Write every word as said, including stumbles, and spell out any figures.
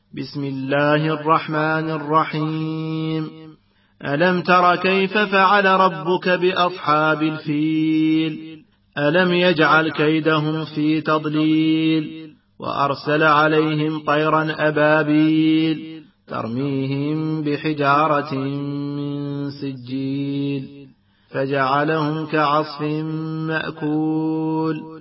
بسم الله الرحمن الرحيم. ألم تر كيف فعل ربك بأصحاب الفيل؟ ألم يجعل كيدهم في تضليل وأرسل عليهم طيرا أبابيل ترميهم بحجارة من سجيل فجعلهم كعصف مأكول